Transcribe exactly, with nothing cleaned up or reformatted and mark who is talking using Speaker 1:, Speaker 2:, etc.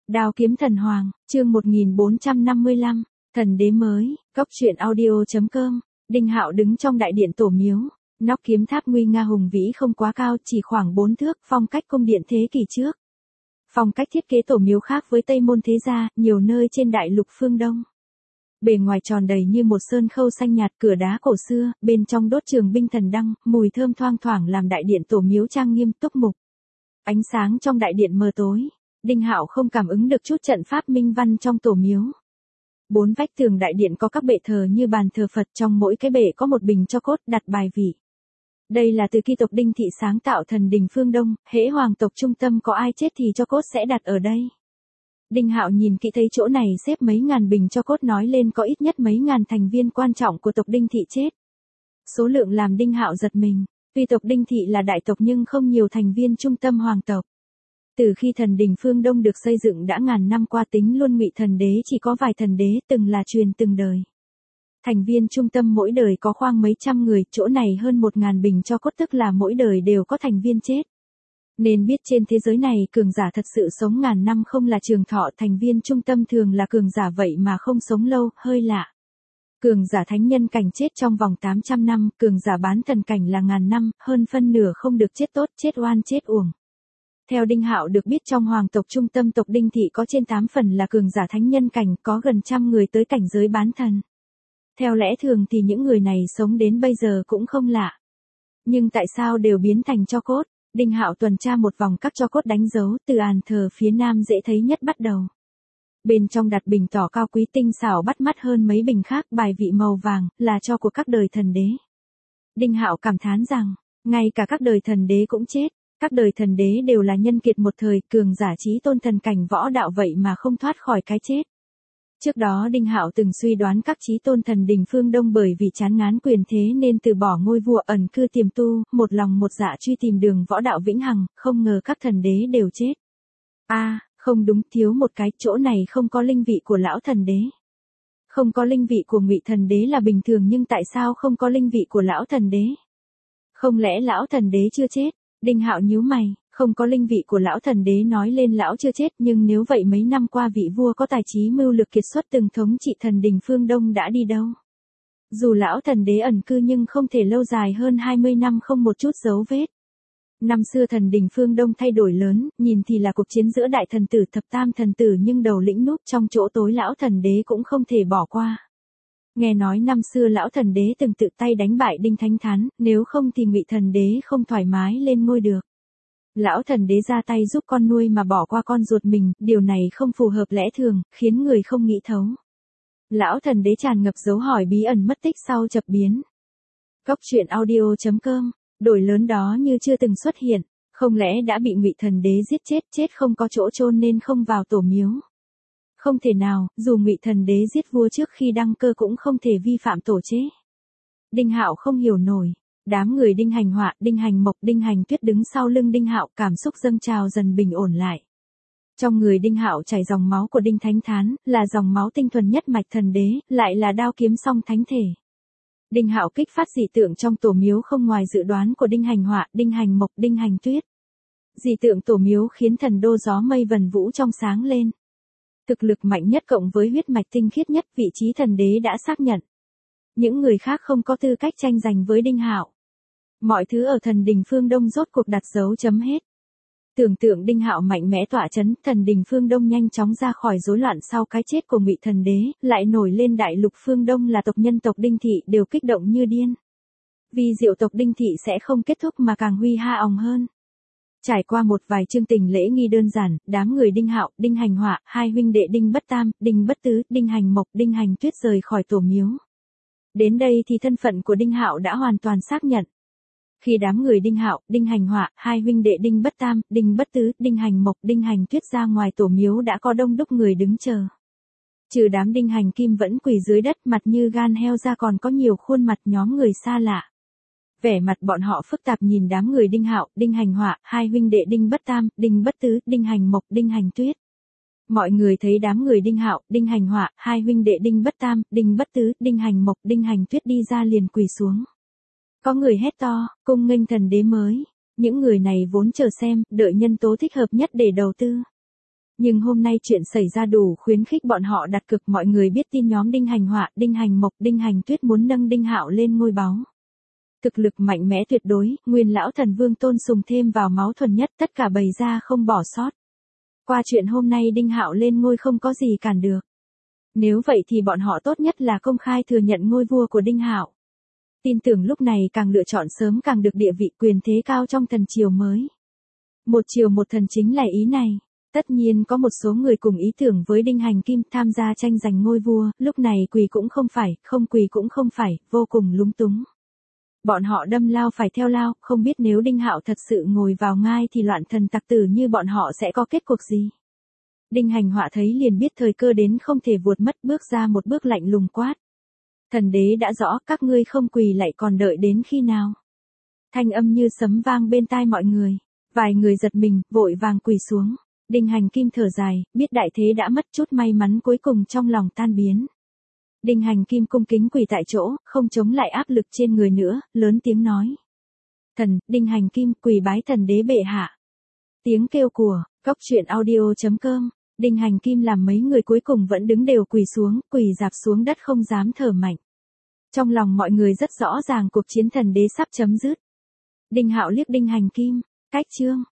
Speaker 1: Đao kiếm thần hoàng, chương một nghìn bốn trăm năm mươi lăm, thần đế mới, cốc truyện audio chấm com. Đinh Hạo đứng trong đại điện tổ miếu, nóc kiếm tháp nguy nga hùng vĩ không quá cao, chỉ khoảng bốn thước, phong cách cung điện thế kỷ trước. Phong cách thiết kế tổ miếu khác với Tây Môn thế gia, nhiều nơi trên đại lục phương Đông. Bề ngoài tròn đầy như một sơn khâu xanh nhạt, cửa đá cổ xưa, bên trong đốt trường binh thần đăng, mùi thơm thoang thoảng làm đại điện tổ miếu trang nghiêm túc mục. Ánh sáng trong đại điện mờ tối, Đinh Hạo không cảm ứng được chút trận pháp minh văn trong tổ miếu. Bốn vách tường đại điện có các bệ thờ như bàn thờ Phật, trong mỗi cái bệ có một bình cho cốt đặt bài vị. Đây là từ khi tộc Đinh thị sáng tạo thần đình phương Đông, hễ hoàng tộc trung tâm có ai chết thì cho cốt sẽ đặt ở đây. Đinh Hạo nhìn kỹ thấy chỗ này xếp mấy ngàn bình cho cốt, nói lên có ít nhất mấy ngàn thành viên quan trọng của tộc Đinh thị chết. Số lượng làm Đinh Hạo giật mình, tuy tộc Đinh thị là đại tộc nhưng không nhiều thành viên trung tâm hoàng tộc. Từ khi thần đình phương Đông được xây dựng đã ngàn năm qua, tính luôn Ngụy thần đế chỉ có vài thần đế, từng là truyền từng đời. Thành viên trung tâm mỗi đời có khoảng mấy trăm người, chỗ này hơn một ngàn bình cho cốt, tức là mỗi đời đều có thành viên chết. Nên biết trên thế giới này cường giả thật sự sống ngàn năm không là trường thọ, thành viên trung tâm thường là cường giả vậy mà không sống lâu, hơi lạ. Cường giả thánh nhân cảnh chết trong vòng tám trăm năm, cường giả bán thần cảnh là ngàn năm, hơn phân nửa không được chết tốt, chết oan chết uổng. Theo Đinh Hạo được biết, trong hoàng tộc trung tâm tộc Đinh thị có trên tám phần là cường giả thánh nhân cảnh, có gần trăm người tới cảnh giới bán thần. Theo lẽ thường thì những người này sống đến bây giờ cũng không lạ. Nhưng tại sao đều biến thành tro cốt? Đinh Hạo tuần tra một vòng các tro cốt đánh dấu, từ bàn thờ phía nam dễ thấy nhất bắt đầu. Bên trong đặt bình tỏ cao quý tinh xảo bắt mắt hơn mấy bình khác, bài vị màu vàng, là tro của các đời thần đế. Đinh Hạo cảm thán rằng, ngay cả các đời thần đế cũng chết. Các đời thần đế đều là nhân kiệt một thời, cường giả chí tôn thần cảnh võ đạo vậy mà không thoát khỏi cái chết. Trước đó Đinh Hạo từng suy đoán các chí tôn thần đình phương Đông bởi vì chán ngán quyền thế nên từ bỏ ngôi vua, ẩn cư tiềm tu, một lòng một dạ truy tìm đường võ đạo vĩnh hằng, không ngờ các thần đế đều chết. A, à, không đúng, thiếu một cái, chỗ này không có linh vị của lão thần đế. Không có linh vị của Ngụy thần đế là bình thường, nhưng tại sao không có linh vị của lão thần đế? Không lẽ lão thần đế chưa chết? Đinh Hạo nhíu mày, không có linh vị của lão thần đế nói lên lão chưa chết, nhưng nếu vậy mấy năm qua vị vua có tài trí mưu lược kiệt xuất từng thống trị thần đình phương Đông đã đi đâu? Dù lão thần đế ẩn cư nhưng không thể lâu dài hơn hai mươi năm không một chút dấu vết. Năm xưa thần đình phương Đông thay đổi lớn, nhìn thì là cuộc chiến giữa đại thần tử thập tam thần tử, nhưng đầu lĩnh núp trong chỗ tối lão thần đế cũng không thể bỏ qua. Nghe nói năm xưa lão thần đế từng tự tay đánh bại Đinh Thánh Thán, nếu không thì Ngụy thần đế không thoải mái lên ngôi được. Lão thần đế ra tay giúp con nuôi mà bỏ qua con ruột mình, điều này không phù hợp lẽ thường, khiến người không nghĩ thấu. Lão thần đế tràn ngập dấu hỏi bí ẩn mất tích sau chập biến. Cốc truyện audio chấm com, đổi lớn đó như chưa từng xuất hiện, không lẽ đã bị Ngụy thần đế giết chết, chết không có chỗ chôn nên không vào tổ miếu. Không thể nào, dù Ngụy thần đế giết vua trước khi đăng cơ cũng không thể vi phạm tổ chế. Đinh Hạo không hiểu nổi. Đám người Đinh Hành Họa, Đinh Hành Mộc, Đinh Hành Tuyết đứng sau lưng Đinh Hạo, cảm xúc dâng trào dần bình ổn lại. Trong người Đinh Hạo chảy dòng máu của Đinh Thánh Thán, là dòng máu tinh thuần nhất mạch thần đế, lại là đao kiếm song thánh thể. Đinh Hạo kích phát dị tượng trong tổ miếu không ngoài dự đoán của Đinh Hành Họa, Đinh Hành Mộc, Đinh Hành Tuyết. Dị tượng tổ miếu khiến thần đô gió mây vần vũ trong sáng lên. Thực lực mạnh nhất cộng với huyết mạch tinh khiết nhất, vị trí thần đế đã xác nhận. Những người khác không có tư cách tranh giành với Đinh Hạo. Mọi thứ ở thần đình phương Đông rốt cuộc đặt dấu chấm hết. Tưởng tượng Đinh Hạo mạnh mẽ tỏa chấn, thần đình phương Đông nhanh chóng ra khỏi rối loạn sau cái chết của Ngụy thần đế, lại nổi lên đại lục phương Đông là tộc nhân tộc Đinh thị đều kích động như điên. Vì diệu tộc Đinh thị sẽ không kết thúc mà càng huy ha òng hơn. Trải qua một vài chương trình lễ nghi đơn giản, đám người Đinh Hạo, Đinh Hành Họa, hai huynh đệ Đinh Bất Tam, Đinh Bất Tứ, Đinh Hành Mộc, Đinh Hành Tuyết rời khỏi tổ miếu. Đến đây thì thân phận của Đinh Hạo đã hoàn toàn xác nhận. Khi đám người Đinh Hạo, Đinh Hành Họa, hai huynh đệ Đinh Bất Tam, Đinh Bất Tứ, Đinh Hành Mộc, Đinh Hành Tuyết ra ngoài tổ miếu đã có đông đúc người đứng chờ. Trừ đám Đinh Hành Kim vẫn quỳ dưới đất mặt như gan heo ra, còn có nhiều khuôn mặt nhóm người xa lạ. Vẻ mặt bọn họ phức tạp nhìn đám người Đinh Hạo, Đinh Hành Họa, hai huynh đệ Đinh Bất Tam, Đinh Bất Tứ, Đinh Hành Mộc, Đinh Hành Tuyết. Mọi người thấy đám người Đinh Hạo, Đinh Hành Họa, hai huynh đệ Đinh Bất Tam, Đinh Bất Tứ, Đinh Hành Mộc, Đinh Hành Tuyết đi ra liền quỳ xuống. Có người hét to, cung nghênh thần đế mới. Những người này vốn chờ xem, đợi nhân tố thích hợp nhất để đầu tư. Nhưng hôm nay chuyện xảy ra đủ khuyến khích bọn họ đặt cược. Mọi người biết tin nhóm Đinh Hành Họa, Đinh Hành Mộc, Đinh Hành Tuyết muốn nâng Đinh Hạo lên ngôi báu. Thực lực mạnh mẽ tuyệt đối, nguyên lão thần vương tôn sùng thêm vào máu thuần nhất, tất cả bày ra không bỏ sót. Qua chuyện hôm nay Đinh Hạo lên ngôi không có gì cản được. Nếu vậy thì bọn họ tốt nhất là công khai thừa nhận ngôi vua của Đinh Hạo. Tin tưởng lúc này càng lựa chọn sớm càng được địa vị quyền thế cao trong thần triều mới. Một triều một thần chính là ý này. Tất nhiên có một số người cùng ý tưởng với Đinh Hành Kim tham gia tranh giành ngôi vua, lúc này quỳ cũng không phải, không quỳ cũng không phải, vô cùng lúng túng. Bọn họ đâm lao phải theo lao, không biết nếu Đinh Hạo thật sự ngồi vào ngai thì loạn thần tặc tử như bọn họ sẽ có kết cục gì. Đinh Hành Họa thấy liền biết thời cơ đến không thể vụt mất, bước ra một bước lạnh lùng quát. Thần đế đã rõ, các ngươi không quỳ lại còn đợi đến khi nào. Thanh âm như sấm vang bên tai mọi người. Vài người giật mình, vội vàng quỳ xuống. Đinh Hành Kim thở dài, biết đại thế đã mất, chút may mắn cuối cùng trong lòng tan biến. Đinh Hành Kim cung kính quỳ tại chỗ, không chống lại áp lực trên người nữa, lớn tiếng nói. Thần, Đinh Hành Kim quỳ bái thần đế bệ hạ. Tiếng kêu của, cóc truyện audio chấm com. Đinh Hành Kim làm mấy người cuối cùng vẫn đứng đều quỳ xuống, quỳ dạp xuống đất không dám thở mạnh. Trong lòng mọi người rất rõ ràng cuộc chiến thần đế sắp chấm dứt. Đinh Hạo liếc Đinh Hành Kim, cách chương.